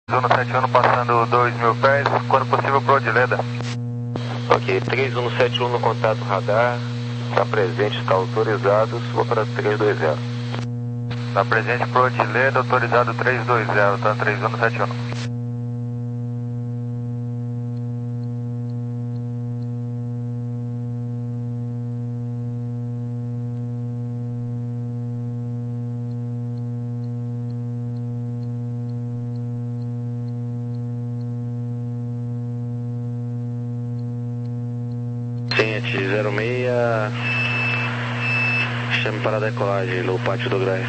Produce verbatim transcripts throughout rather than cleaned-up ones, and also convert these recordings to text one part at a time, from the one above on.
Zona sete um passando dois mil pés, quando possível pro Odileda. Ok, três um sete um no contato radar, está presente, está autorizado, suba para três dois zero. Está presente pro Odileda, autorizado três dois zero, tá três um sete um. zero seis, chame para a decolagem no pátio do Graia.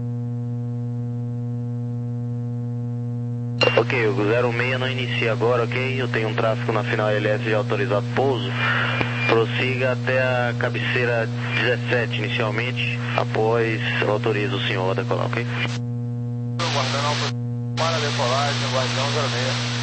Ok, o zero seis não inicia agora, ok? Eu tenho um tráfego na final L S já autorizado pouso. Prossiga até a cabeceira dezessete inicialmente, após autorizo o senhor a decolar, ok? Guardando para a decolagem, Guardião zero seis.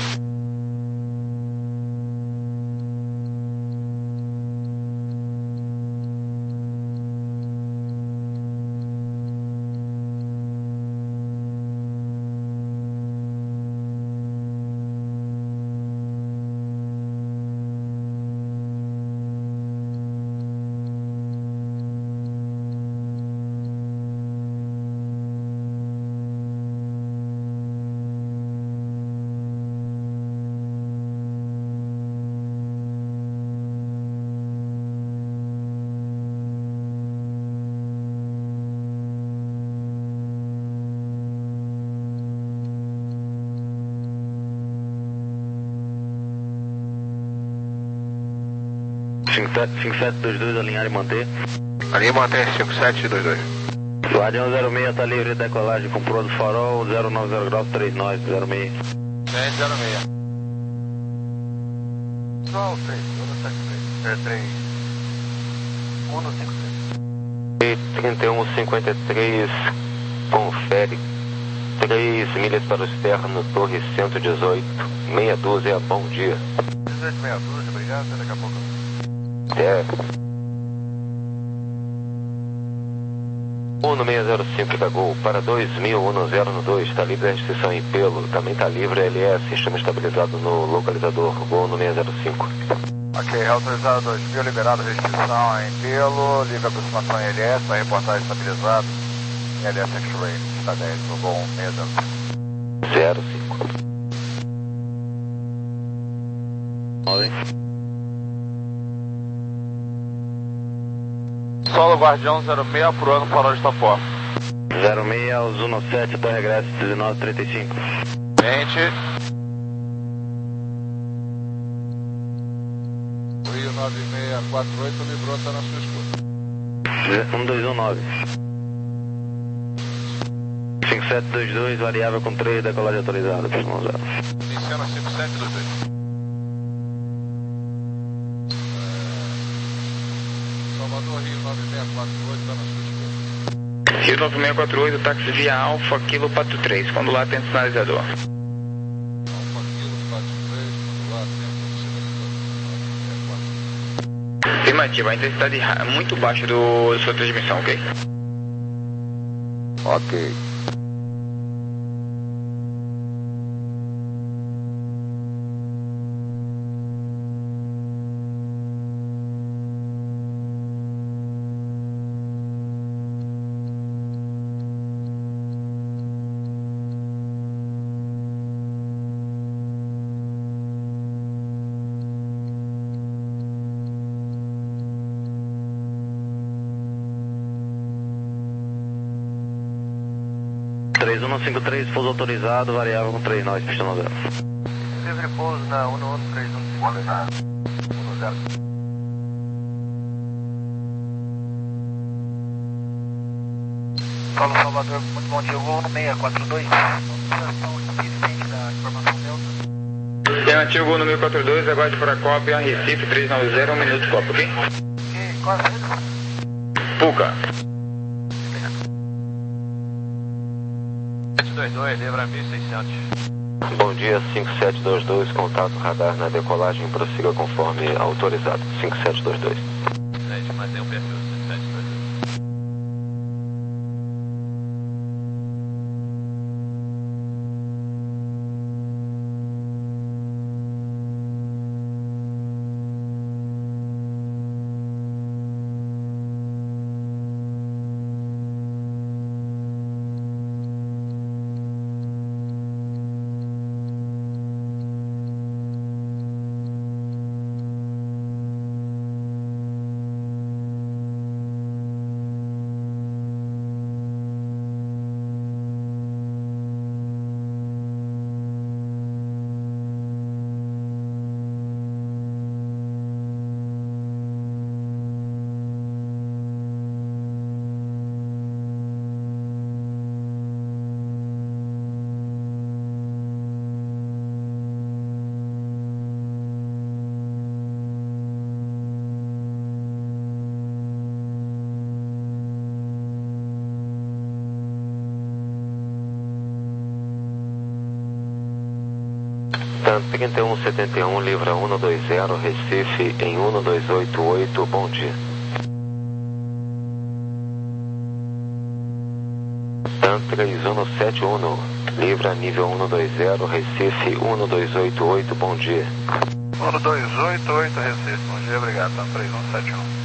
cinco sete dois dois, alinhar e manter. Alinha e mantém cinco sete dois dois. Guardião zero seis está livre de decolagem com proa do farol, zero nove zero graus, três nove zero seis. três zero seis. Só o três, um sete três. É três. um cinco três. E trinta e um cinquenta e três, confere. três milhas para o externo, torre cento e dezoito, meia dúzia, bom dia. dezoito, meia dúzia, obrigado, até daqui a pouco. É. um seis zero cinco da Gol, para dois mil, um zero no dois, está livre a restrição em pelo, também está livre a L S, sistema estabilizado no localizador, Gol seis zero cinco. Ok, autorizado dois mil, liberado restrição em pelo, livre aproximação em L S, vai reportar estabilizado, L S X-Ray, está dez, no Gol seis zero cinco. zero cinco. Olhem. Solo Guardião zero seis, apurando farol de Itapó. zero seis aos um sete, até regresso dezenove trinta e cinco. Mente. Rio nove seis quatro oito, livrou, está na sua escuta. um dois um nove. cinco sete dois dois, variável com três, decolagem autorizada. Iniciando cinco sete dois dois. Salvador, Rio nove seis quatro oito, está na sua escuta. Rio nove seis quatro oito, táxi via Alfa, Kilo Pato três, quando lá tem sinalizador. Alfa, Kilo Pato três, quando lá tem sinalizador. Afirmativa, a intensidade é muito baixa do, da sua transmissão, ok? Ok. três um cinco três, pouso autorizado, variável com três nove, pistão zero. Livre pouso na um um três um cinco três. um zero. Paulo Salvador, muito bom dia, voo um seis quatro dois. Autorização infelizmente da informação Delta. Alternativo Gol número quatro dois, aguarde para a cópia, Recife três nove zero, um minuto cópia, ok? Ok, qual a saída? Puca. sete dois dois, livra mil e seiscentos. Bom dia, cinco sete dois dois, contato radar na decolagem, prossiga conforme autorizado, cinco sete dois dois. Gente, mantém o perfil cinco sete dois dois. TAN trinta e um setenta e um, livra um dois zero, Recife em um dois oito oito, bom dia. TAN três um sete um, livra nível um dois zero, Recife um dois oito oito, bom dia. um dois oito oito, Recife, bom dia, obrigado, TAN três um sete um.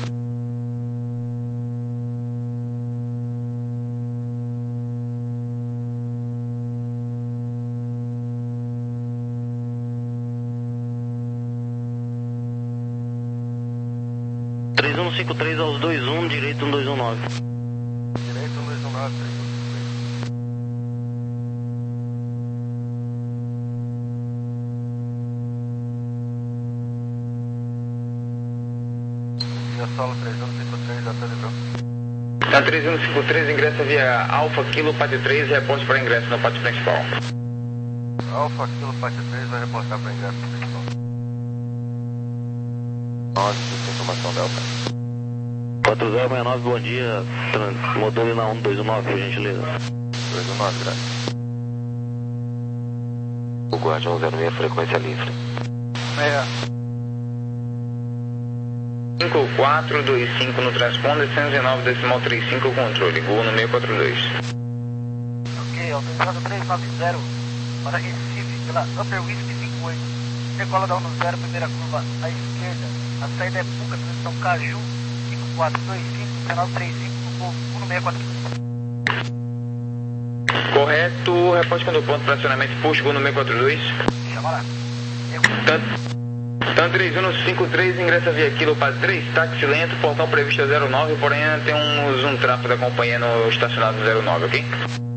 três um cinco três aos dois um, direito um dois um nove. Direito um dois um nove, três um cinco três. Via solo três um cinco três, atualizou. TAN três um cinco três, ingressa via Alfa Kilo Pátio três, reporte para ingresso no pátio principal. Alfa Kilo Pátio três vai reportar para ingresso no principal. Nossa, informação Delta. quatro zero seis nove, bom dia. Module na um dois um nove, por gentileza. dois um nove, graças. O Guardião zero seis, frequência livre. meia. cinco quatro dois cinco no transponder, cento e nove decimal trinta e cinco, controle. Gol no seis quatro dois. Ok, autorizado trezentos e noventa para Recife, pela Upper Whisky cinco oito. Decola da um zero, primeira curva à esquerda. A saída é Puca, transição Caju, cinco quatro dois cinco, canal trinta e cinco, voo um seis quatro cinco. Correto, reporte quando ponto, fracionamento push, gol no seis quatro dois. Chama lá. TAN três um cinco três, ingressa via Kilo Pátio três, táxi lento, portão previsto a zero nove, porém tem um, um tráfego da companhia no estacionado zero nove, ok?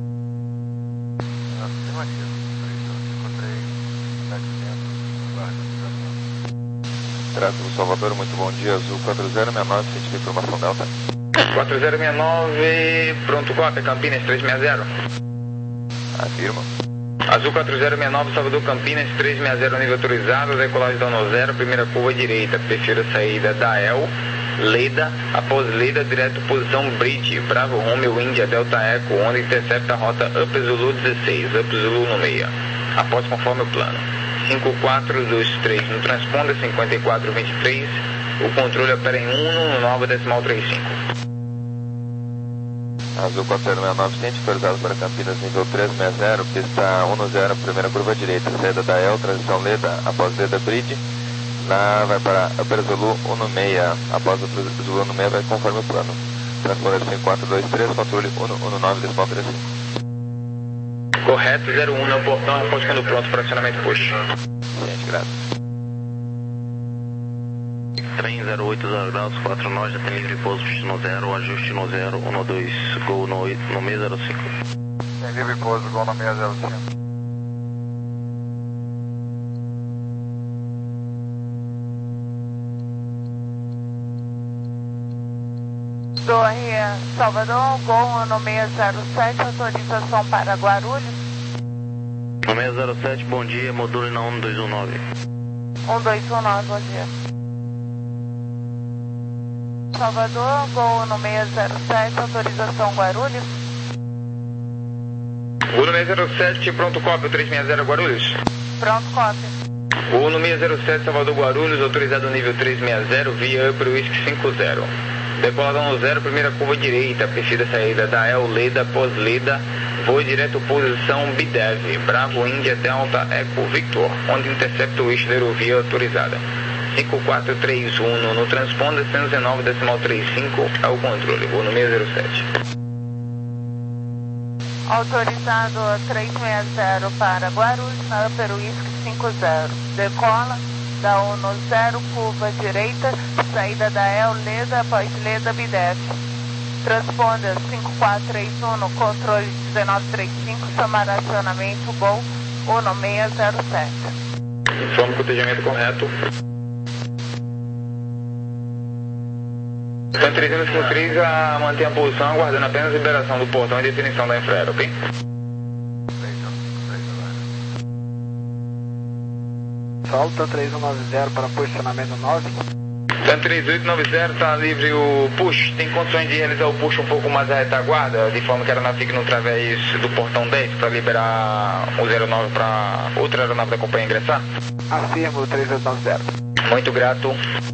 Tráfego Salvador, muito bom dia, Azul quatro zero seis nove, sentido de informação Delta. quatro zero seis nove, pronto, cópia, Campinas três seis zero. Afirma. Azul quatro zero seis nove, Salvador Campinas três seis zero, nível autorizado, decolagem da um zero, primeira curva direita, prefiro a saída da El, Leda, após Leda, direto posição Bridge, Bravo Romeo India Delta Eco, onde intercepta a rota Up Zulu dezesseis, Up Zulu no meia, após conforme o plano. cinco quatro dois três no transponder, cinquenta e quatro vinte e três, o controle opera em um no nove decimal trinta e cinco. Azul quatro zero seis nove, ciente, autorizado para Campinas nível três seis zero, pista um zero, primeira curva direita, saída da El, transição Leda, após Leda Bridge, na, vai para Upper Zulu um seis, após Upper Zulu um seis vai conforme o plano. Transponder cinco quatro dois três, controle um nove decimal trinta e cinco. Correto, zero um no portão, reporte quando pronto, fracionamento push. Ciente, graças. Trem zero oito zero graus, quatro nós, já tem livre pouso no zero, ajuste no zero, um dois, gol no, no seis zero cinco. Tem livre pouso, gol no seis zero cinco. Torre Salvador, Gol no seis zero sete, autorização para Guarulhos. No seis zero sete, bom dia, module na um dois um nove. um dois um nove, bom dia. Salvador, Gol no seis zero sete, autorização Guarulhos. Gol no seis zero sete, pronto, cópia, três seis zero Guarulhos. Pronto, cópia. Gol no seis zero sete, Salvador Guarulhos, autorizado nível três seis zero, via Upper Whisky cinco zero. Decolada um zero, primeira curva direita, precisa saída da El Leda, pós Leda, voo direto posição Bidev, Bravo India Delta Eco Victor, onde intercepta o eixo da aerovia autorizada. cinco quatro três um no transponder, cento e nove decimal trinta e cinco é o controle, voo no seis zero sete. Autorizado três seis zero para Guarulhos, na Upper Whisky cinco zero. Decola da um zero, curva direita, saída da El Leda, após Leda Bidev. Transponder cinco quatro três um no controle dezenove trinta e cinco, chamar acionamento Gol um seis zero sete. Informe com o cotejamento correto. TAN três um cinco três, a mantém a posição, aguardando apenas a liberação do portão e definição da infraero, ok? Solta três um nove zero para posicionamento nove. Tanto três oito nove zero, tá livre o push. Tem condições de realizar o push um pouco mais à retaguarda, de forma que a aeronave fique no través do portão dez, para liberar o zero nove para outra aeronave da companhia ingressar? Afirmo, três oito nove zero. Muito grato.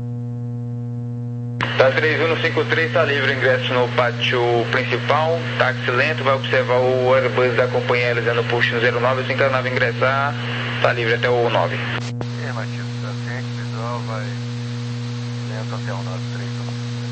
Tá três um cinco três, tá livre o ingresso no pátio principal, táxi lento, vai observar o Airbus da companhia realizando o push no zero nove, assim que a aeronave ingressar, tá livre até o nove. Afirmativo, tá certo, visual, vai lento até o nove três um.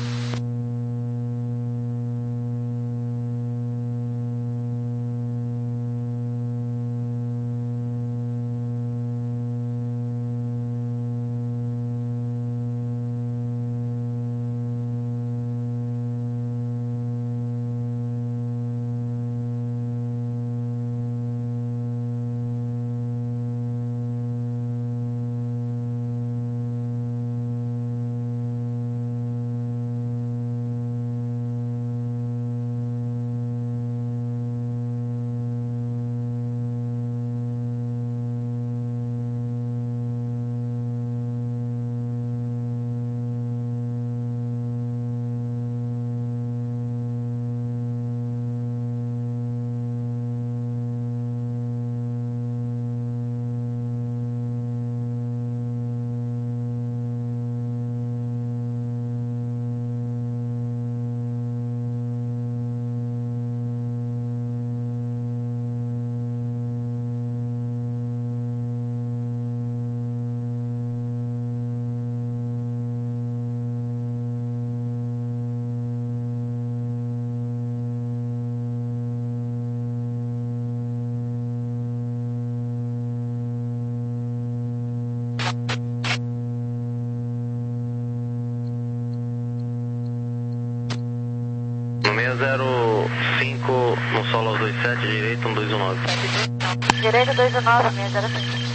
seis zero cinco, no solo dois sete, direito, um dois um nove. Direito dois um nove, seis zero cinco.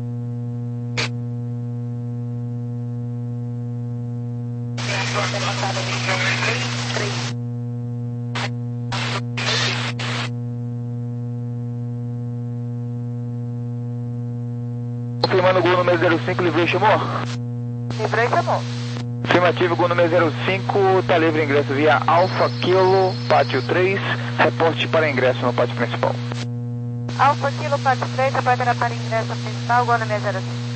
Confirmando o gol número zero cinco, livrei e chamou? Livrei e chamou. Afirmativo, gol número zero cinco, tá livre ingresso via Alfa Kilo, pátio três, reporte para ingresso no pátio principal. Alfa Kilo, pátio três, reporte para ingresso principal, gol número zero cinco.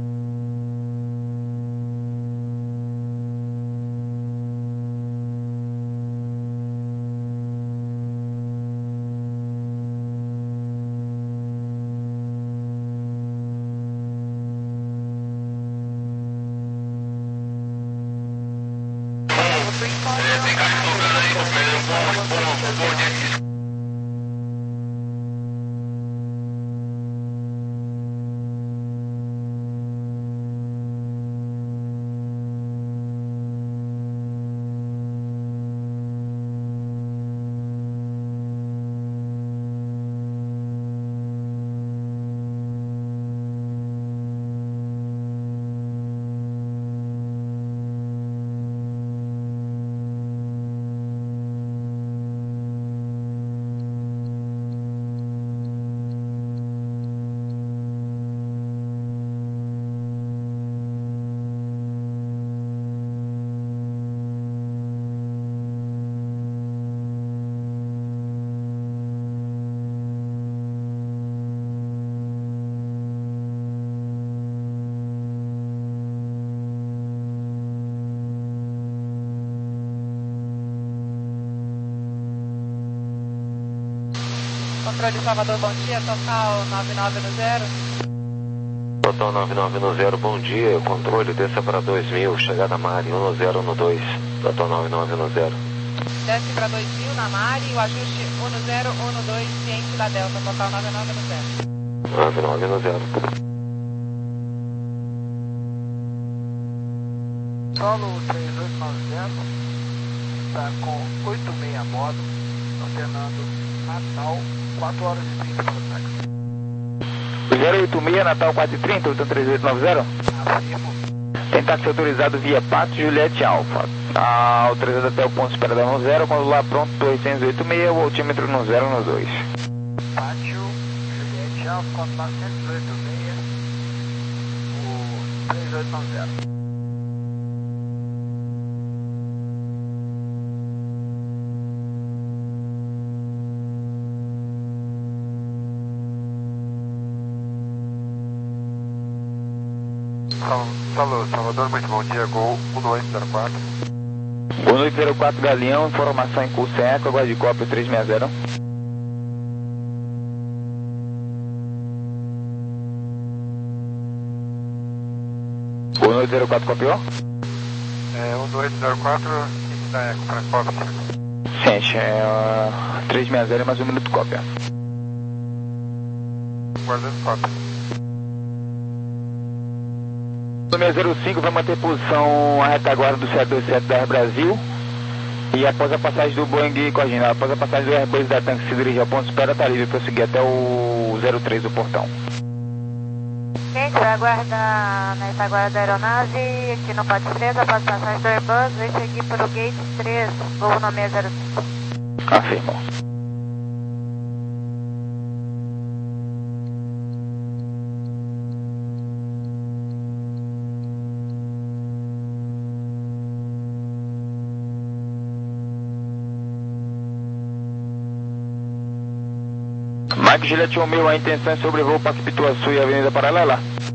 Controle de Salvador, bom dia, total nove nove no zero. Total nove nove no zero, bom dia, controle, desça para dois mil, chegada Mari, um no zero no dois, total nove nove no zero. Desce para dois mil na Mari, o ajuste um no zero, um no dois, ciente da Delta, total nove nove no zero. nove nove no zero. Solo três oito nove zero, está com oito seis modo, alternando Natal, quatro horas e trinta para o táxi. zero oito seis, Natal quatro e trinta, oito três oito nove zero? Afirmo. Tem táxi autorizado via Pátio Juliette Alfa. Ah, autorizado até o ponto de espera no zero, quando lá pronto, oitocentos e oitenta e seis, o altímetro no zero no dois. Pátio Juliette Alfa, quando novecentos e oitenta e seis, o três oito nove zero. Salô, Salvador, muito bom dia, Gol um oito zero quatro. um oito zero quatro Galeão, informação em curso em eco, agora de cópia três seis zero. um oito zero quatro copiou? É, um oito zero quatro, da eco para cópia. Gente, é uh, três seis zero, mais um minuto cópia. Guardando cópia. seis zero cinco vai manter posição a retaguarda do sete dois sete da Air Brasil. E após a passagem do Boeing Corginal, após a passagem do Airbus da Tanque se dirige ao ponto de espera, está livre para seguir até o zero três do portão. Gente, vai aguardar na retaguarda da aeronave, aqui no Pátio três, a passagem do Airbus, vai seguir pelo Gate três, voo no seis zero cinco. Afirmo. Mike Juliette um mil, a intenção é sobrevoo Parque Pituaçu e Avenida Paralela.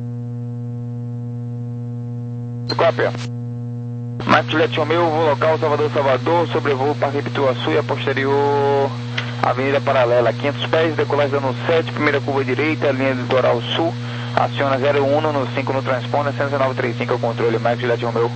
Cópia. Mike Juliette um mil, voo local Salvador Salvador, sobrevoo Parque Pituaçu e a posterior Avenida Paralela. quinhentos pés, decolagem dando sete, primeira curva direita, linha litoral sul, aciona zero um no cinco no transponder, cento e nove trinta e cinco é o controle, Mike Juliette um mil.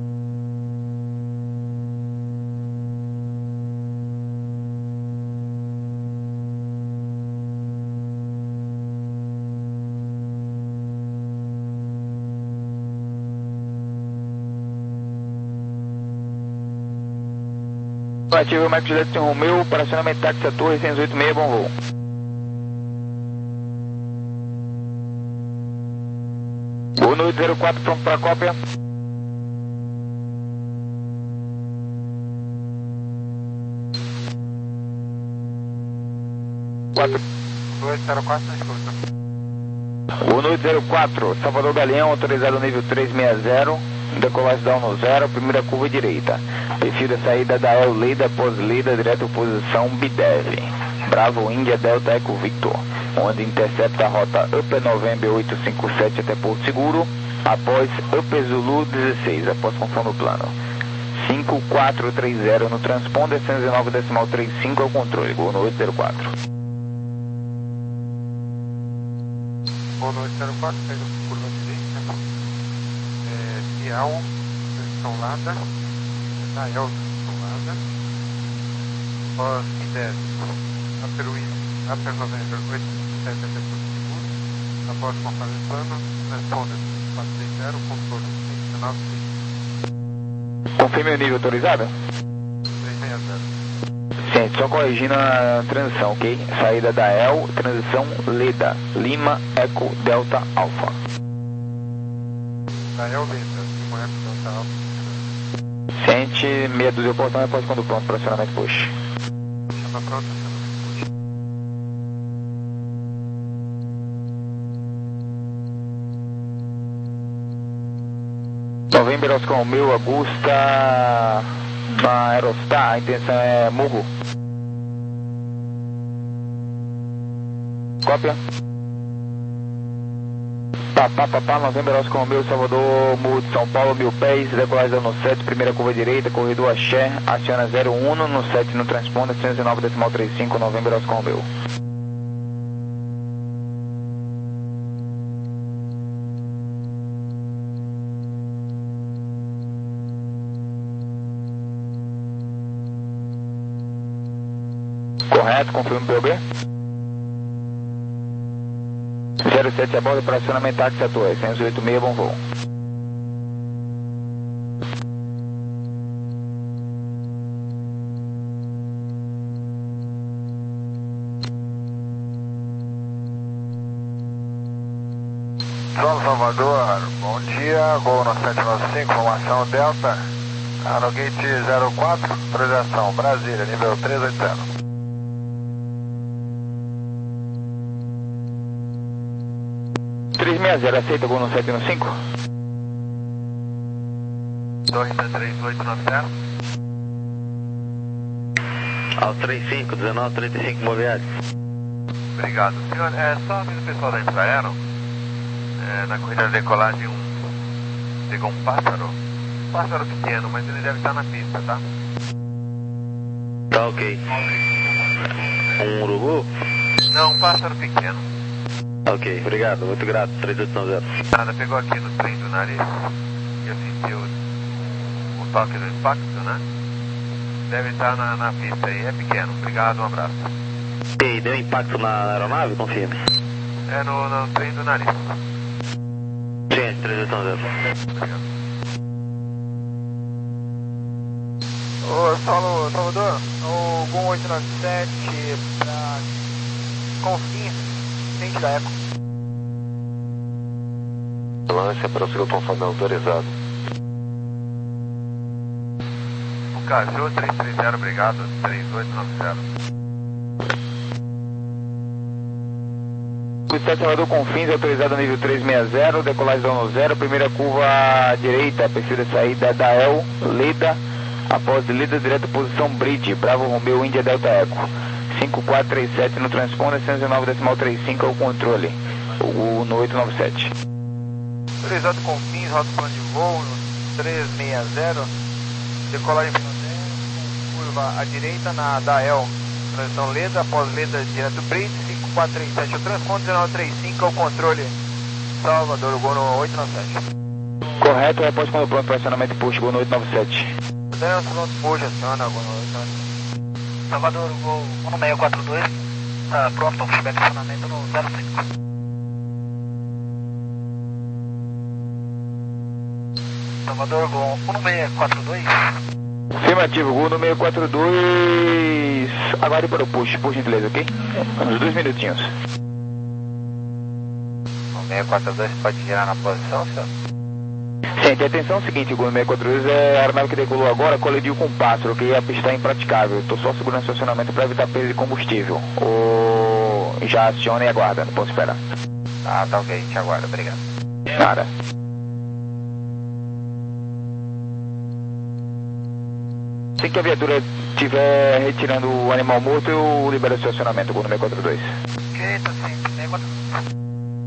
Ativo Mike Juliette Romeu, operacionamento táxi a torre seiscentos e oitenta e seis, bom voo. um oito zero quatro, pronto para cópia. quatro. um oito zero quatro, na escuta. um oito zero quatro, Salvador Galeão, autorizado nível três seis zero. Decolagem da um zero, primeira curva direita. Perfil da saída da El Leda, pós-Leda, direto posição B D E V. Bravo Índia Delta Eco Victor. Onde intercepta a rota U P November oito cinco sete até Porto Seguro. Após U P Zulu dezesseis, após confirmação no plano. cinco quatro três zero no transponder, cento e nove decimal trinta e cinco é o controle. Gol no oito zero quatro. Gol no oito zero quatro, pega curva direita. Cial, posição Lada, da El, posição Lada, pós I dez, Upper Wing, Upper November oito cinco sete até Porto Seguro, após conforme plano, transponder quatro três zero, controle cento e nove trinta. Confirme o nível autorizado? três seis zero. Sim, só corrigindo a transição, ok? Saída da El, transição Leda, Lima, Eco, Delta, Alfa. Da El, Leda, Lima, Eco, Delta, Alfa. Sente, meia dúzia do portão, após quando pronto para acionamento push. Chama pronto, acionamento push. Novembro Oscar Romeu, Augusta, na Aerostar, a intenção é Murro. Cópia. Papá, papá, Novembro Oscar Romeu, Salvador, Murro de São Paulo, mil pés, decolagem no sete, primeira curva direita, corredor Axé, aciona zero um no sete no transponder, cento e nove decimal trinta e cinco, Novembro Oscar Romeu. Correto, confirma o P O B. zero sete a bordo, operacionamento táxi a torre, cento e oitenta e seis, bom voo. São Salvador, bom dia, Gol no sete nove cinco, formação Delta, tá no gate zero quatro, autorização Brasília, nível três oito zero. três seis zero, aceita Gol no sete no cinco? dois três oito nove zero. Ao trinta e cinco, dezenove, trinta e cinco, boa viagem. Obrigado. Senhor, é só aviso o pessoal da Infraero, é, na corrida de decolagem um Pegou um pássaro? Um pássaro pequeno, mas ele deve estar na pista, tá? Tá ok. Um urubu? Não, um pássaro pequeno. Ok, obrigado, muito grato, três oito nove zero. Nada, pegou aqui no trem do nariz e eu senti o, o toque do impacto, né? Deve estar na, na pista aí, é pequeno. Obrigado, um abraço. E deu impacto na aeronave? Confirme. É no, no trem do nariz. Sim, três oito nove zero. Obrigado. Ô, Saulo, Salvador, o Gol oito nove sete pra Confins, frente da Eco. Ambulância para o segundo conforme autorizado. O Caju três três zero, obrigado, três oito nove zero. O sete Salvador Confins, autorizado a nível trezentos e sessenta, decolagem da um zero, primeira curva à direita, perfil de saída da El, Leda, após de Leda, direto posição Bridge, Bravo Romeo, Índia Delta Eco, cinco quatro três sete no transponder, cento e nove decimal trinta e cinco é o controle, o, no oito nove sete. Autorizado Confins, rota plano de voo no trezentos e sessenta, decolagem com curva à direita na da El, transição Leda, após Leda, direto Bridge, cinco quatro três sete o transponder, dezenove trinta e cinco é o controle, Salvador, o Gol no oito nove sete. Correto, repórter quando pronto, pressionamento e push, Gol no oito nove sete. Daniel Pronto, push, aciona, Gol no oito nove sete. Salvador, o Gol um seis quatro dois, tá pronto para pushback acionamento no zero cinco. Salvador, Gol um seis quatro dois. Afirmativo, Gol no seis quatro dois, aguarde para o push, por gentileza, ok? Uns dois minutinhos. O seis quatro dois pode girar na posição, senhor? Gente, atenção, é o seguinte, o Gol seis quatro dois é a aeronave que decolou agora, colidiu com um pássaro, que a pista é impraticável. Estou só segurando o estacionamento para evitar perda de combustível. Ou já aciona e aguarda, não posso esperar. Ah, tá ok, a gente aguarda, obrigado. Nada. Assim que a viatura estiver retirando o animal morto, eu libero o estacionamento, Gol seis quatro dois. Ok, tá sim, seis quatro dois.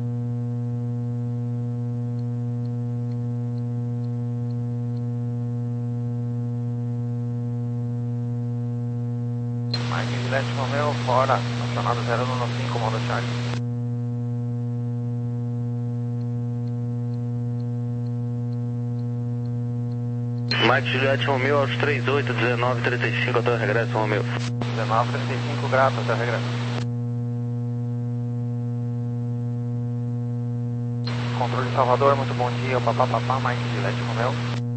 Mike Juliette Romeo, fora, acionado zero nove cinco, modo Charlie. Mike Juliette Romeo aos três oito dezenove trinta e cinco até o regresso, Romeo. dezenove trinta e cinco, grato, até o regresso. Controle Salvador, muito bom dia, papapá, Mike Juliette Romeo.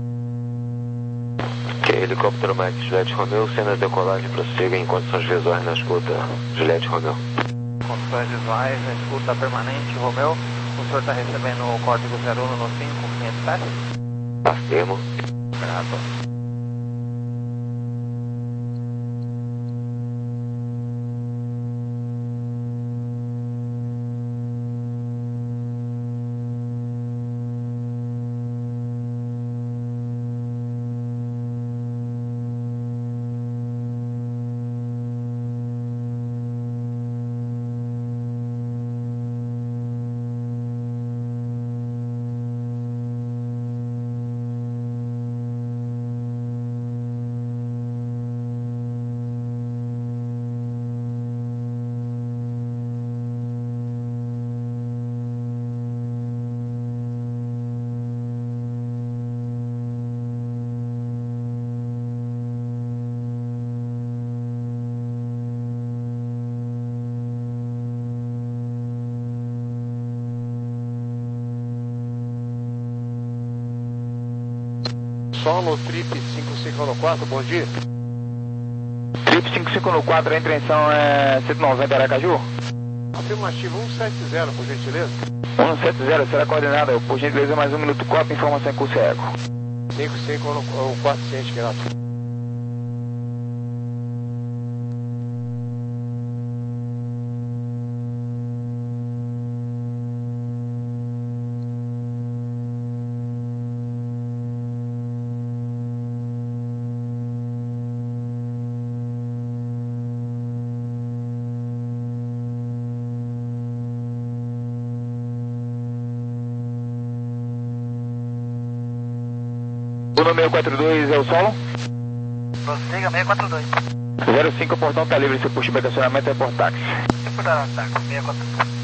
Ok, helicóptero Mike Juliette Romeo, cena de decolagem, prossiga em condições visuais na escuta, Juliette Romeo. Condições visuais, na escuta permanente, Romeo. O senhor está recebendo o código zero um nove cinco, quinhentos e sete? Afirmo. Grato. Solo Trip cinco cinco um quatro, bom dia. Trip cinco cinco um quatro, a intenção é cento e noventa Aracaju? Afirmativo cento e setenta, por gentileza. cento e setenta, será coordenada, por gentileza mais um minuto, copy, informação em curso eco. cinco cinco um quatro, ciente, grato. Gol seis quatro dois é o solo? Prossiga seis quatro dois. zero cinco, o portão está livre, seu pushback acionamento é por táxi. Tipo da táxi, seis quatro dois.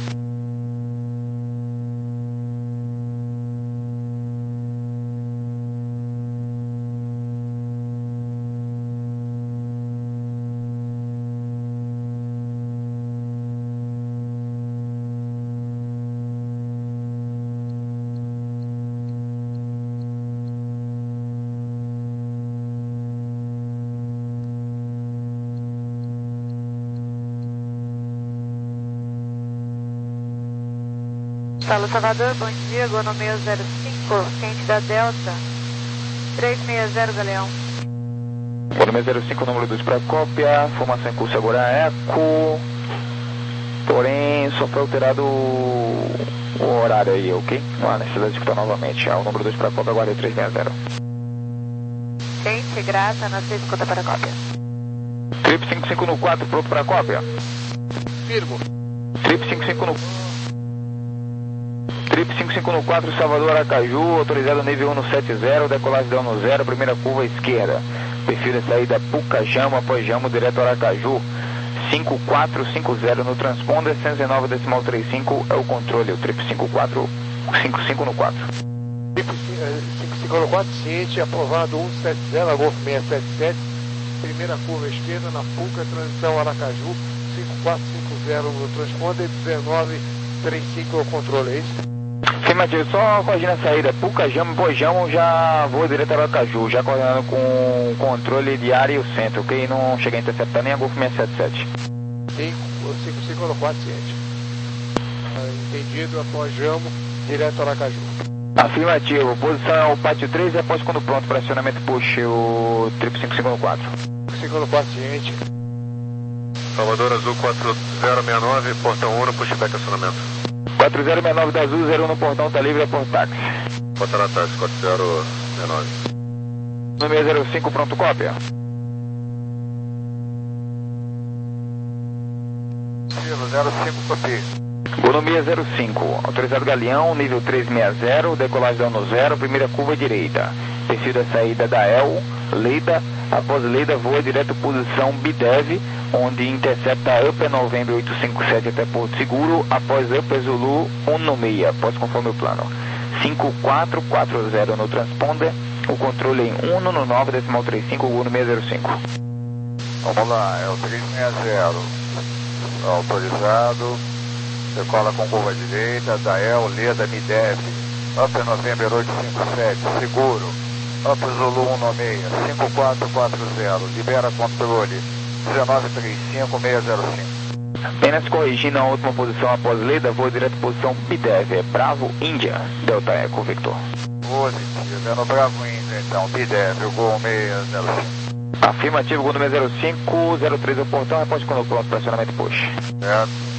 Salo Salvador, bom dia, Gol seis zero cinco, quente da Delta, três seis zero Galeão. Gol seis zero cinco, número dois para cópia, formação em curso agora é eco, porém só foi alterado o horário aí, ok? Não há necessidade de escutar novamente, é o número dois para cópia, agora é três seis zero. Quente, grata, na sua escuta para cópia. Trip cinco cinco no quatro, pronto para cópia. Firmo. Trip cinco cinco no... Trip cinco cinco no quatro, Salvador Aracaju, autorizado nível um sete zero, decolagem da um zero, primeira curva esquerda. Perfil de saída Pucajamo, após Jamo, direto Aracaju. cinco quatro cinco zero no transponder, cento e nove decimal trinta e cinco é o controle, o Trip cinco quatro cinco cinco no quatro. Trip cinco cinco no quatro, ciente, aprovado um sete zero, a Golf seis sete sete, primeira curva esquerda na Puca, transição Aracaju, cinco quatro cinco zero no transponder, dezenove trinta e cinco é o controle, é isso? Afirmativo, só corrigindo a saída, Pucajamo, Pojamo, já vou direto a Aracaju, já coordenando com controle de área e o centro, ok? Não cheguei a interceptar nem a Golf seis sete sete. cinco cinco no quatro, ciente. Entendido, após Jamo, direto a Aracaju. Afirmativo, posição é o pátio três e após quando pronto para acionamento push o Trip cinco cinco no quatro. cinco cinco no quatro, ciente. Salvador Azul quatro zero seis nove, portão um no pushback acionamento. quatro zero seis nove da Azul, zero um no portão, tá livre, é por táxi. Bota na táxi, quatro zero seis nove. No seis zero cinco, pronto, cópia. zero cinco, copia. Gol no seis zero cinco, autorizado Galeão, nível três seis zero, decolagem da um zero, primeira curva direita. Perfil da saída da El, Leida, após Leida voa direto posição Bidev, onde intercepta Upper November oito cinco sete até Porto Seguro, após Upper Zulu um no seis, após conforme o plano. cinco quatro quatro zero no transponder, o controle em um no nove decimal trinta e cinco, Gol no seis zero cinco. Vamos lá, é o três seis zero, autorizado, decola com curva direita, Dael, Leda, Midev, Upper November oito cinco sete, seguro, Upper Zulu um no seis, cinco quatro quatro zero, libera controle, dezenove trinta e cinco, seis zero cinco. Apenas corrigindo a última posição após Leda, voo direto posição Bidev, é Bravo, Índia, Delta Eco, Victor. Positivo, é no Bravo Índia, então, Bidev, o Gol seis zero cinco. Afirmativo, Gol no seis zero cinco, zero três é o portão, repórte quando pronto, pressionamento push. Certo.